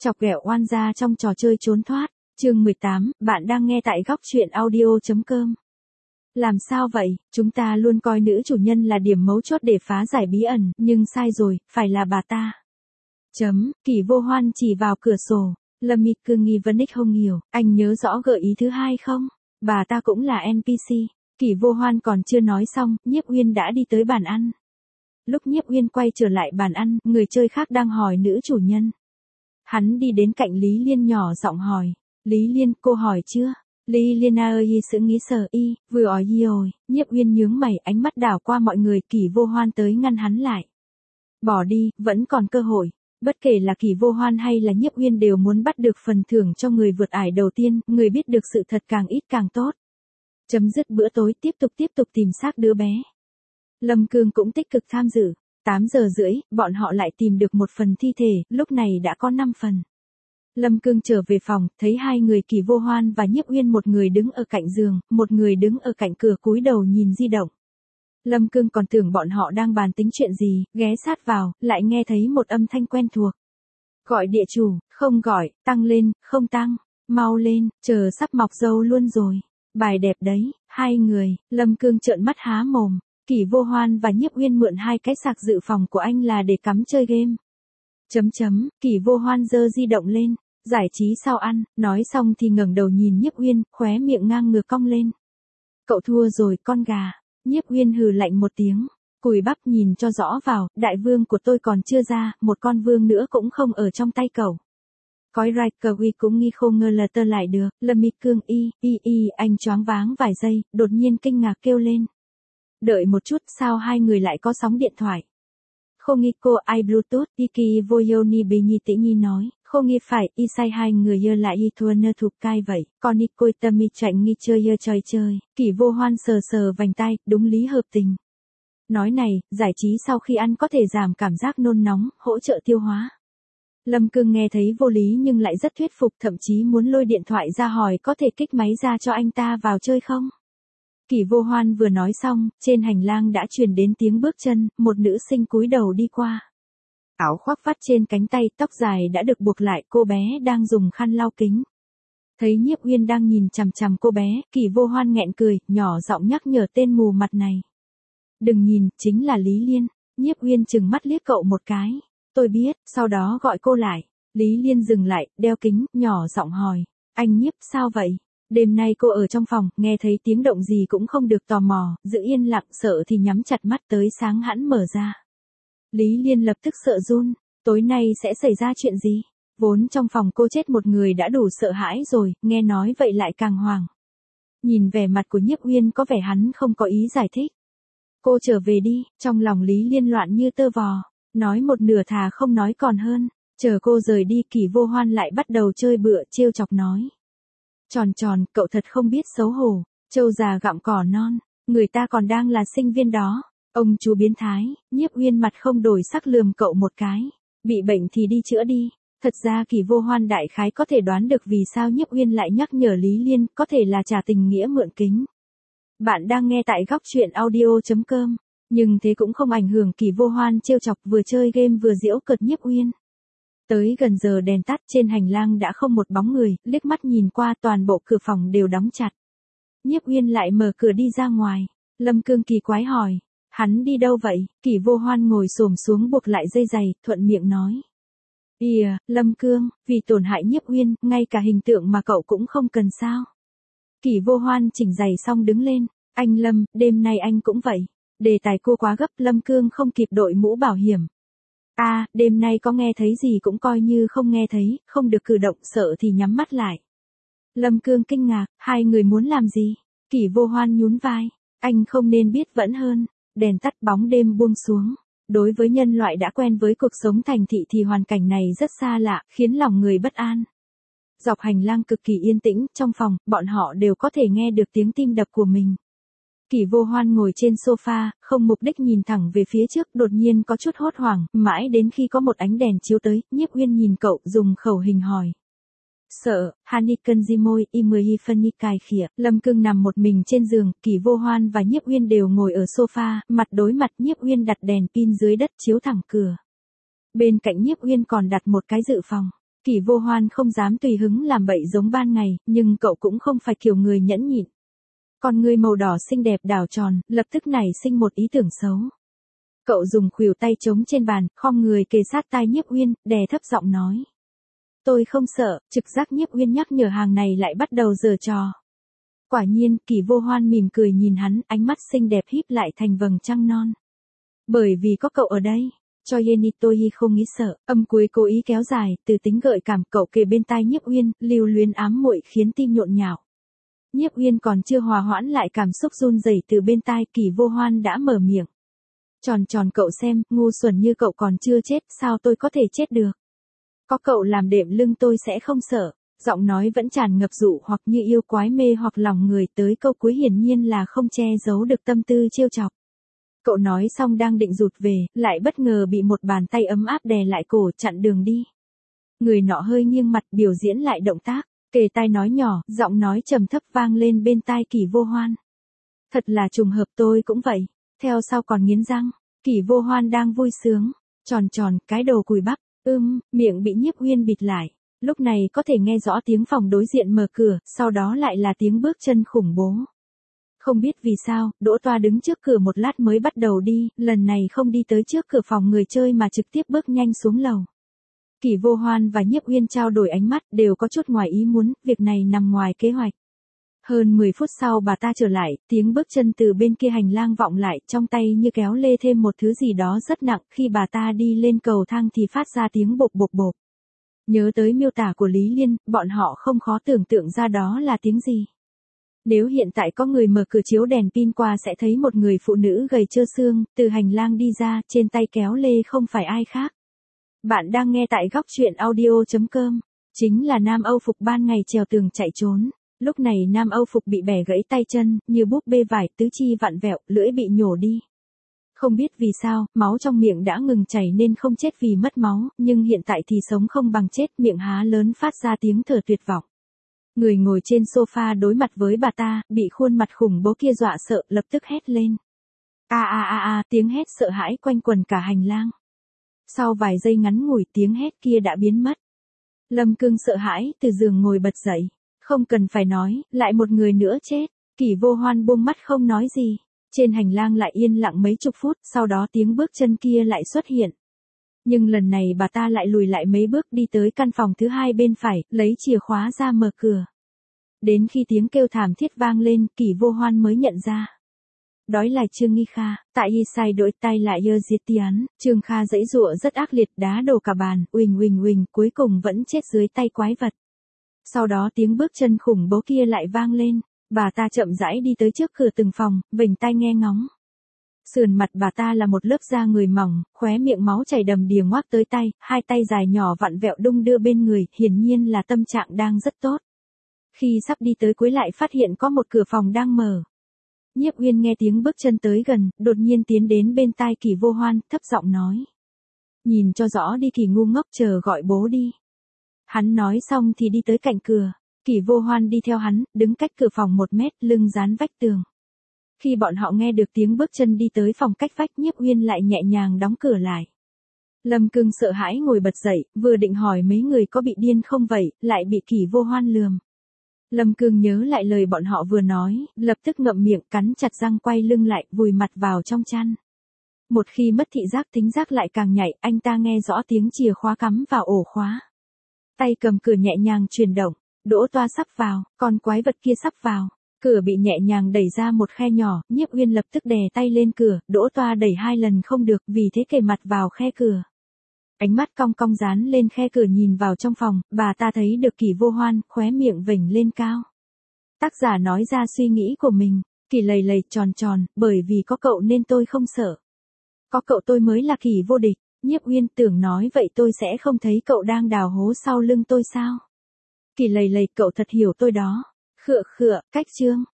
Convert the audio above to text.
Chọc ghẹo oan gia trong trò chơi trốn thoát. Chương 18, bạn đang nghe tại góc truyện audio.com. Làm sao vậy, chúng ta luôn coi nữ chủ nhân là điểm mấu chốt để phá giải bí ẩn, nhưng sai rồi, phải là bà ta. Kỷ Vô Hoan chỉ vào cửa sổ, Lâm Mị Cương nghi vấn ích không hiểu, anh nhớ rõ gợi ý thứ hai không? Bà ta cũng là NPC. Kỷ Vô Hoan còn chưa nói xong, Nhiếp Uyên đã đi tới bàn ăn. Lúc Nhiếp Uyên quay trở lại bàn ăn, người chơi khác đang hỏi nữ chủ nhân. Hắn đi đến cạnh Lý Liên nhỏ giọng hỏi. Lý Liên, cô hỏi chưa? Lý Liên ơi sự nghĩ sờ y, vừa hỏi rồi. Nhiếp Uyên nhướng mày, ánh mắt đảo qua mọi người. Kỷ Vô Hoan tới ngăn hắn lại. Bỏ đi, vẫn còn cơ hội. Bất kể là Kỷ Vô Hoan hay là Nhiếp Uyên đều muốn bắt được phần thưởng cho người vượt ải đầu tiên, người biết được sự thật càng ít càng tốt. Chấm dứt bữa tối, tiếp tục tìm xác đứa bé. Lâm Cương cũng tích cực tham dự. 8 giờ rưỡi, bọn họ lại tìm được một phần thi thể, lúc này đã có 5 phần. Lâm Cương trở về phòng, thấy hai người Kỷ Vô Hoan và Nhiếp Uyên, một người đứng ở cạnh giường, một người đứng ở cạnh cửa cúi đầu nhìn di động. Lâm Cương còn tưởng bọn họ đang bàn tính chuyện gì, ghé sát vào, lại nghe thấy một âm thanh quen thuộc. Gọi địa chủ, không gọi, tăng lên, không tăng, mau lên, chờ sắp mọc râu luôn rồi. Bài đẹp đấy, hai người. Lâm Cương trợn mắt há mồm. Kỷ Vô Hoan và Nhiếp Uyên mượn hai cái sạc dự phòng của anh là để cắm chơi game. Kỷ Vô Hoan giơ di động lên, giải trí sau ăn, nói xong thì ngẩng đầu nhìn Nhiếp Uyên, khóe miệng ngang ngược cong lên. Cậu thua rồi con gà. Nhiếp Uyên hừ lạnh một tiếng, cùi bắp nhìn cho rõ vào, đại vương của tôi còn chưa ra, một con vương nữa cũng không ở trong tay cậu. Cói rai cờ uy cũng nghi không ngờ là tơ lại được. Lâm Mị Cương anh choáng váng vài giây, đột nhiên kinh ngạc kêu lên. Đợi một chút, sao hai người lại có sóng điện thoại? Không nghi cô ai Bluetooth, Iki Voyoni Bì Nhi Tĩ Nhi nói, không nghi phải, y sai hai người dơ lại y thua nơ thuộc cai vậy, con y côi tâm y chạy nghi chơi dơ chơi. Kỷ Vô Hoan sờ vành tai, đúng lý hợp tình. Nói này, giải trí sau khi ăn có thể giảm cảm giác nôn nóng, hỗ trợ tiêu hóa. Lâm Cương nghe thấy vô lý nhưng lại rất thuyết phục, thậm chí muốn lôi điện thoại ra hỏi có thể kích máy ra cho anh ta vào chơi không? Kỷ Vô Hoan vừa nói xong, trên hành lang đã truyền đến tiếng bước chân, một nữ sinh cúi đầu đi qua. Áo khoác vắt trên cánh tay, tóc dài đã được buộc lại, cô bé đang dùng khăn lau kính. Thấy Nhiếp Uyên đang nhìn chằm chằm cô bé, Kỷ Vô Hoan nghẹn cười, nhỏ giọng nhắc nhở tên mù mặt này. Đừng nhìn, chính là Lý Liên. Nhiếp Uyên trừng mắt liếc cậu một cái. Tôi biết, sau đó gọi cô lại. Lý Liên dừng lại, đeo kính, nhỏ giọng hỏi. Anh Nhiếp, sao vậy? Đêm nay cô ở trong phòng, nghe thấy tiếng động gì cũng không được tò mò, giữ yên lặng, sợ thì nhắm chặt mắt tới sáng hẵng mở ra. Lý Liên lập tức sợ run, tối nay sẽ xảy ra chuyện gì? Vốn trong phòng cô chết một người đã đủ sợ hãi rồi, nghe nói vậy lại càng hoảng. Nhìn vẻ mặt của Nhiếp Uyên có vẻ hắn không có ý giải thích. Cô trở về đi, trong lòng Lý Liên loạn như tơ vò, nói một nửa thà không nói còn hơn. Chờ cô rời đi, Kỷ Vô Hoan lại bắt đầu chơi bựa, trêu chọc nói. Tròn, cậu thật không biết xấu hổ, trâu già gặm cỏ non, người ta còn đang là sinh viên đó. Ông chú biến thái. Nhiếp Uyên mặt không đổi sắc lườm cậu một cái. Bị bệnh thì đi chữa đi. Thật ra Kỷ Vô Hoan đại khái có thể đoán được vì sao Nhiếp Uyên lại nhắc nhở Lý Liên, có thể là trả tình nghĩa mượn kính. Bạn đang nghe tại góc truyện audio.com. Nhưng thế cũng không ảnh hưởng Kỷ Vô Hoan trêu chọc, vừa chơi game vừa giễu cợt Nhiếp Uyên. Tới gần giờ đèn tắt, trên hành lang đã không một bóng người, liếc mắt nhìn qua toàn bộ cửa phòng đều đóng chặt. Nhiếp Uyên lại mở cửa đi ra ngoài. Lâm Cương kỳ quái hỏi. Hắn đi đâu vậy? Kỷ Vô Hoan ngồi xổm xuống buộc lại dây giày, thuận miệng nói. Lâm Cương, vì tổn hại Nhiếp Uyên, ngay cả hình tượng mà cậu cũng không cần sao? Kỷ Vô Hoan chỉnh giày xong đứng lên. Anh Lâm, đêm nay anh cũng vậy. Đề tài cô quá gấp, Lâm Cương không kịp đội mũ bảo hiểm. Đêm nay có nghe thấy gì cũng coi như không nghe thấy, không được cử động, sợ thì nhắm mắt lại. Lâm Cương kinh ngạc, hai người muốn làm gì? Kỷ Vô Hoan nhún vai. Anh không nên biết vẫn hơn. Đèn tắt, bóng đêm buông xuống. Đối với nhân loại đã quen với cuộc sống thành thị thì hoàn cảnh này rất xa lạ, khiến lòng người bất an. Dọc hành lang cực kỳ yên tĩnh, trong phòng, bọn họ đều có thể nghe được tiếng tim đập của mình. Kỷ Vô Hoan ngồi trên sofa, không mục đích nhìn thẳng về phía trước, đột nhiên có chút hốt hoảng, mãi đến khi có một ánh đèn chiếu tới, Nhiếp Uyên nhìn cậu, dùng khẩu hình hỏi. Sợ, Haniken Jimoi, Imui Phân Cai Khỉa. Lâm Cương nằm một mình trên giường, Kỷ Vô Hoan và Nhiếp Uyên đều ngồi ở sofa, mặt đối mặt. Nhiếp Uyên đặt đèn pin dưới đất chiếu thẳng cửa. Bên cạnh Nhiếp Uyên còn đặt một cái dự phòng. Kỷ Vô Hoan không dám tùy hứng làm bậy giống ban ngày, nhưng cậu cũng không phải kiểu người nhẫn nhịn. Con ngươi màu đỏ xinh đẹp đảo tròn, lập tức nảy sinh một ý tưởng xấu. Cậu dùng khuỷu tay chống trên bàn, khom người kề sát tai Nhiếp Uyên, đè thấp giọng nói. Tôi không sợ, trực giác Nhiếp Uyên nhắc nhở hàng này lại bắt đầu giở trò. Quả nhiên, Kỷ Vô Hoan mỉm cười nhìn hắn, ánh mắt xinh đẹp híp lại thành vầng trăng non. Bởi vì có cậu ở đây, cho Yeni tôi không nghĩ sợ, âm cuối cố ý kéo dài, từ tính gợi cảm cậu kề bên tai Nhiếp Uyên, lưu luyến ám muội khiến tim nhộn nhạo. Nhiếp Uyên còn chưa hòa hoãn lại cảm xúc run rẩy từ bên tai, Kỷ Vô Hoan đã mở miệng. Tròn tròn cậu xem, ngu xuẩn như cậu còn chưa chết, sao tôi có thể chết được? Có cậu làm đệm lưng tôi sẽ không sợ. Giọng nói vẫn tràn ngập dụ hoặc như yêu quái mê hoặc lòng người, tới câu cuối hiển nhiên là không che giấu được tâm tư trêu chọc. Cậu nói xong đang định rụt về, lại bất ngờ bị một bàn tay ấm áp đè lại cổ chặn đường đi. Người nọ hơi nghiêng mặt biểu diễn lại động tác, kề tai nói nhỏ, giọng nói trầm thấp vang lên bên tai Kỷ Vô Hoan. Thật là trùng hợp, tôi cũng vậy. Theo sau còn nghiến răng, Kỷ Vô Hoan đang vui sướng, tròn tròn, cái đồ cùi bắp, miệng bị Nhiếp Uyên bịt lại. Lúc này có thể nghe rõ tiếng phòng đối diện mở cửa, sau đó lại là tiếng bước chân khủng bố. Không biết vì sao, Đỗ Toa đứng trước cửa một lát mới bắt đầu đi, lần này không đi tới trước cửa phòng người chơi mà trực tiếp bước nhanh xuống lầu. Kỷ Vô Hoan và Nhiếp Uyên trao đổi ánh mắt, đều có chút ngoài ý muốn, việc này nằm ngoài kế hoạch. Hơn 10 phút sau bà ta trở lại, tiếng bước chân từ bên kia hành lang vọng lại, trong tay như kéo lê thêm một thứ gì đó rất nặng, khi bà ta đi lên cầu thang thì phát ra tiếng bộp bộp bộp. Nhớ tới miêu tả của Lý Liên, bọn họ không khó tưởng tượng ra đó là tiếng gì. Nếu hiện tại có người mở cửa chiếu đèn pin qua sẽ thấy một người phụ nữ gầy trơ xương, từ hành lang đi ra, trên tay kéo lê không phải ai khác. Bạn đang nghe tại góc truyện audio.com, chính là Nam Âu Phục ban ngày trèo tường chạy trốn. Lúc này Nam Âu Phục bị bẻ gãy tay chân, như búp bê vải, tứ chi vặn vẹo, lưỡi bị nhổ đi. Không biết vì sao, máu trong miệng đã ngừng chảy nên không chết vì mất máu, nhưng hiện tại thì sống không bằng chết, miệng há lớn phát ra tiếng thở tuyệt vọng. Người ngồi trên sofa đối mặt với bà ta, bị khuôn mặt khủng bố kia dọa sợ, lập tức hét lên. Tiếng hét sợ hãi quanh quần cả hành lang. Sau vài giây ngắn ngủi tiếng hét kia đã biến mất. Lâm Cương sợ hãi, từ giường ngồi bật dậy. Không cần phải nói, lại một người nữa chết. Kỷ Vô Hoan buông mắt không nói gì. Trên hành lang lại yên lặng mấy chục phút, sau đó tiếng bước chân kia lại xuất hiện. Nhưng lần này bà ta lại lùi lại mấy bước đi tới căn phòng thứ hai bên phải, lấy chìa khóa ra mở cửa. Đến khi tiếng kêu thảm thiết vang lên, Kỷ Vô Hoan mới nhận ra. Đó là Trương Nghi Kha, tại y sai đổi tay lại dơ diệt tián, Trương Kha giãy giụa rất ác liệt đá đổ cả bàn, uỳnh, cuối cùng vẫn chết dưới tay quái vật. Sau đó tiếng bước chân khủng bố kia lại vang lên, bà ta chậm rãi đi tới trước cửa từng phòng, vểnh tai nghe ngóng. Sườn mặt bà ta là một lớp da người mỏng, khóe miệng máu chảy đầm đìa ngoác tới tay, hai tay dài nhỏ vặn vẹo đung đưa bên người, hiển nhiên là tâm trạng đang rất tốt. Khi sắp đi tới cuối lại phát hiện có một cửa phòng đang mở. Nhiếp Uyên nghe tiếng bước chân tới gần, đột nhiên tiến đến bên tai Kỷ Vô Hoan, thấp giọng nói. Nhìn cho rõ đi Kỷ ngu ngốc, chờ gọi bố đi. Hắn nói xong thì đi tới cạnh cửa. Kỷ Vô Hoan đi theo hắn, đứng cách cửa phòng 1 mét, lưng dán vách tường. Khi bọn họ nghe được tiếng bước chân đi tới phòng cách vách, Nhiếp Uyên lại nhẹ nhàng đóng cửa lại. Lâm Cương sợ hãi ngồi bật dậy, vừa định hỏi mấy người có bị điên không vậy, lại bị Kỷ Vô Hoan lườm. Lâm Cương nhớ lại lời bọn họ vừa nói, lập tức ngậm miệng, cắn chặt răng, quay lưng lại, vùi mặt vào trong chăn. Một khi mất thị giác, thính giác lại càng nhạy, anh ta nghe rõ tiếng chìa khóa cắm vào ổ khóa. Tay cầm cửa nhẹ nhàng chuyển động, Đỗ Toa sắp vào, con quái vật kia sắp vào. Cửa bị nhẹ nhàng đẩy ra một khe nhỏ, Nhiếp Uyên lập tức đè tay lên cửa, Đỗ Toa đẩy 2 lần không được, vì thế kề mặt vào khe cửa. Ánh mắt cong cong dán lên khe cửa nhìn vào trong phòng, bà ta thấy được Kỷ Vô Hoan, khóe miệng vểnh lên cao. Tác giả nói ra suy nghĩ của mình, Kỷ lầy lầy tròn tròn, bởi vì có cậu nên tôi không sợ. Có cậu tôi mới là Kỷ vô địch. Nhiếp Uyên tưởng nói vậy tôi sẽ không thấy cậu đang đào hố sau lưng tôi sao? Kỷ lầy lầy, cậu thật hiểu tôi đó. Khựa, cách chương.